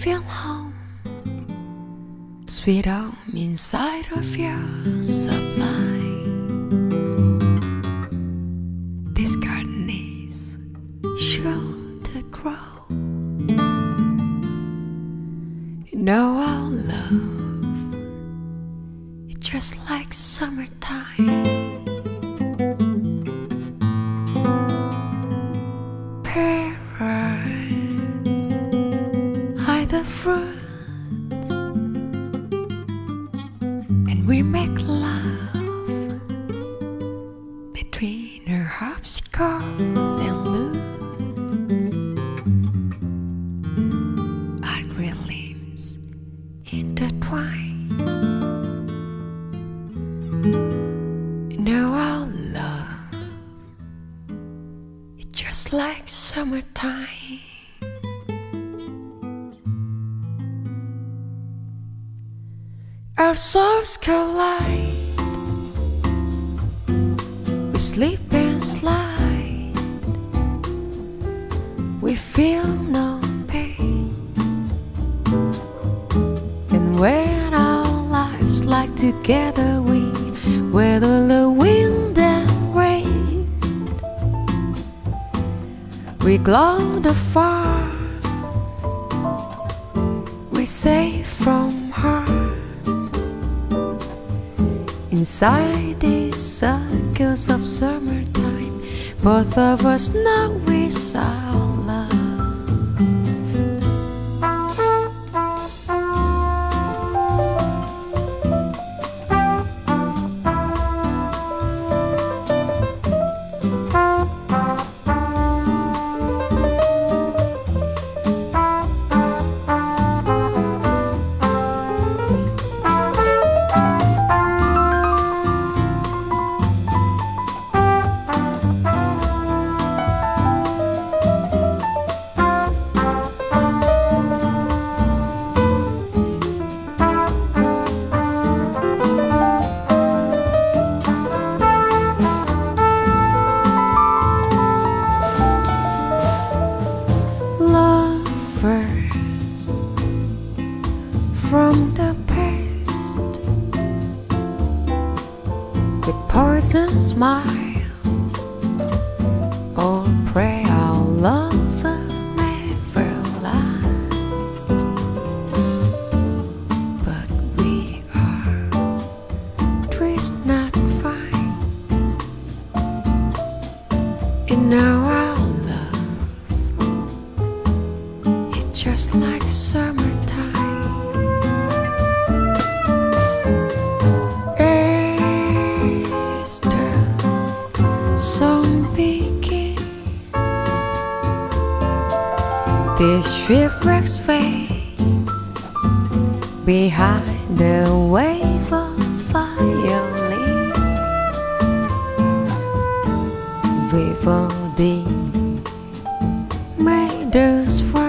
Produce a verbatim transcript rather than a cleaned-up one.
feel home, sweet home inside of your supply. This garden is sure to grow. You know our love, it's just like summertime. Parrots hide the fruit, and we make love between our harpsichords and lutes. Our green limbs intertwine. You know our love, it's just like summertime. Our souls collide, we sleep and slide, we feel no pain. And when our lives lie together, we weather the wind and rain. We glow the far, we safe from harm. Inside these circles of summertime, both of us know it's our love. From the past, with poison smiles, all pray our love will never last. But we are trees, not vines. You know our love, it's just like summertime. Song begins, the shipwrecks fade behind the wave of violins. We've all made us